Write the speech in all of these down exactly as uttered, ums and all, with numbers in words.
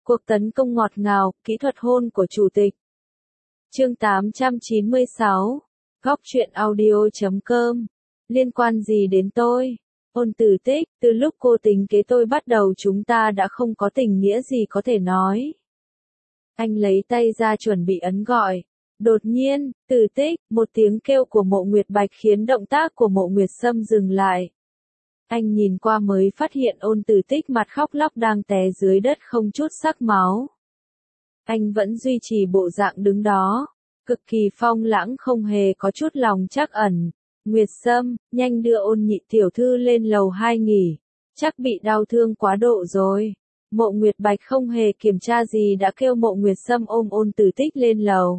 Cuộc tấn công ngọt ngào, kỹ thuật hôn của chủ tịch. Chương tám trăm chín mươi sáu. Góc truyện audio chấm com. Liên quan gì đến tôi? Ôn Tử Tích, từ lúc cô tính kế tôi bắt đầu chúng ta đã không có tình nghĩa gì có thể nói. Anh lấy tay ra chuẩn bị ấn gọi. Đột nhiên, Tử Tích, một tiếng kêu của Mộ Nguyệt Bạch khiến động tác của Mộ Nguyệt Sâm dừng lại. Anh nhìn qua mới phát hiện Ôn Tử Tích mặt khóc lóc đang té dưới đất không chút sắc máu. Anh vẫn duy trì bộ dạng đứng đó, cực kỳ phong lãng không hề có chút lòng trắc ẩn. Nguyệt Sâm, nhanh đưa Ôn nhị tiểu thư lên lầu hai nghỉ, chắc bị đau thương quá độ rồi. Mộ Nguyệt Bạch không hề kiểm tra gì đã kêu Mộ Nguyệt Sâm ôm Ôn Tử Tích lên lầu.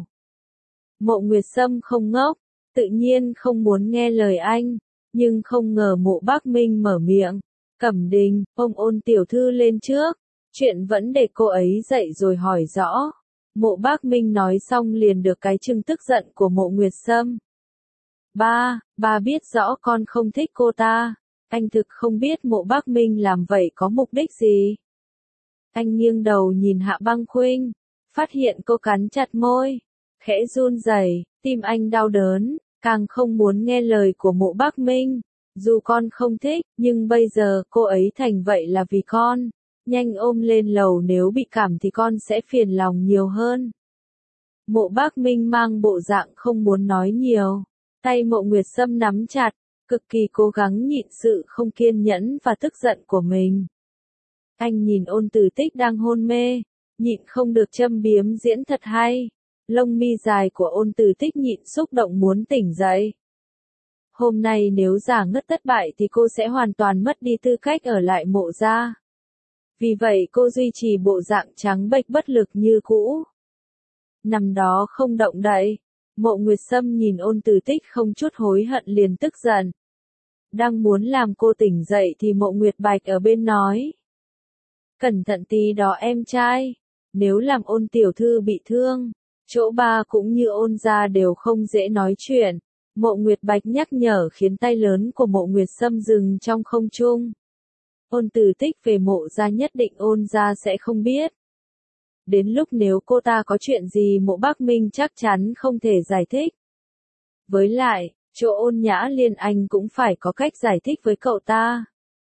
Mộ Nguyệt Sâm không ngốc, tự nhiên không muốn nghe lời anh, nhưng không ngờ Mộ Bác Minh mở miệng. Cẩm Đình, ôm Ôn tiểu thư lên trước, chuyện vẫn để cô ấy dậy rồi hỏi rõ. Mộ Bác Minh nói xong liền được cái chừng tức giận của Mộ Nguyệt Sâm. Ba, ba biết rõ con không thích cô ta. Anh thực không biết Mộ Bác Minh làm vậy có mục đích gì. Anh nghiêng đầu nhìn Hạ Băng Khuynh, phát hiện cô cắn chặt môi, khẽ run rẩy, tim anh đau đớn, càng không muốn nghe lời của Mộ Bác Minh. Dù con không thích, nhưng bây giờ cô ấy thành vậy là vì con. Nhanh ôm lên lầu, nếu bị cảm thì con sẽ phiền lòng nhiều hơn. Mộ Bác Minh mang bộ dạng không muốn nói nhiều. Tay Mộ Nguyệt Sâm nắm chặt, cực kỳ cố gắng nhịn sự không kiên nhẫn và tức giận của mình. Anh nhìn Ôn Tử Tích đang hôn mê, nhịn không được châm biếm diễn thật hay. Lông mi dài của Ôn Tử Tích nhịn xúc động muốn tỉnh dậy. Hôm nay nếu giả ngất thất bại thì cô sẽ hoàn toàn mất đi tư cách ở lại Mộ gia. Vì vậy cô duy trì bộ dạng trắng bệch bất lực như cũ. Nằm đó không động đậy. Mộ Nguyệt Sâm nhìn Ôn Tử Tích không chút hối hận liền tức giận. Đang muốn làm cô tỉnh dậy thì Mộ Nguyệt Bạch ở bên nói. Cẩn thận tí đó em trai. Nếu làm Ôn tiểu thư bị thương, chỗ ba cũng như Ôn gia đều không dễ nói chuyện. Mộ Nguyệt Bạch nhắc nhở khiến tay lớn của Mộ Nguyệt Sâm dừng trong không trung. Ôn Tử Tích về Mộ gia nhất định Ôn gia sẽ không biết. Đến lúc nếu cô ta có chuyện gì Mộ Bác Minh chắc chắn không thể giải thích. Với lại, chỗ Ôn Nhã Liên anh cũng phải có cách giải thích với cậu ta.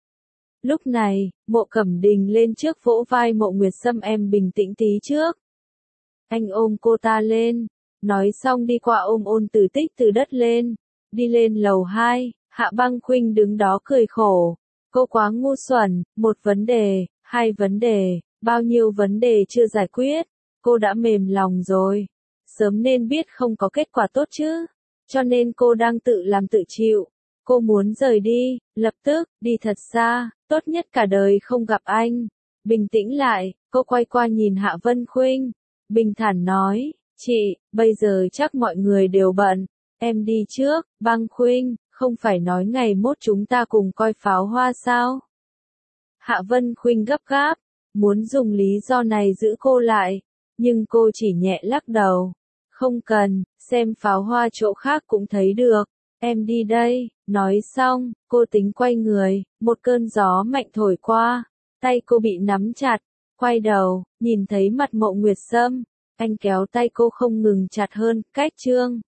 Lúc này, Mộ Cẩm Đình lên trước vỗ vai Mộ Nguyệt Sâm, em bình tĩnh tí trước. Anh ôm cô ta lên, nói xong đi qua ôm Ôn Tử Tích từ đất lên, đi lên lầu hai. Hạ Băng Khuynh đứng đó cười khổ. Cô quá ngu xuẩn, một vấn đề, hai vấn đề, bao nhiêu vấn đề chưa giải quyết, cô đã mềm lòng rồi. Sớm nên biết không có kết quả tốt chứ, cho nên cô đang tự làm tự chịu. Cô muốn rời đi, lập tức, đi thật xa, tốt nhất cả đời không gặp anh. Bình tĩnh lại, cô quay qua nhìn Hạ Vân Khuynh, bình thản nói, chị, bây giờ chắc mọi người đều bận, em đi trước. Băng Khuynh, không phải nói ngày mốt chúng ta cùng coi pháo hoa sao? Hạ Vân Khuynh gấp gáp, muốn dùng lý do này giữ cô lại, nhưng cô chỉ nhẹ lắc đầu. Không cần, xem pháo hoa chỗ khác cũng thấy được, em đi đây. Nói xong, cô tính quay người, một cơn gió mạnh thổi qua, tay cô bị nắm chặt, quay đầu, nhìn thấy mặt Mộ Nguyệt Sâm, anh kéo tay cô không ngừng chặt hơn, cách chương.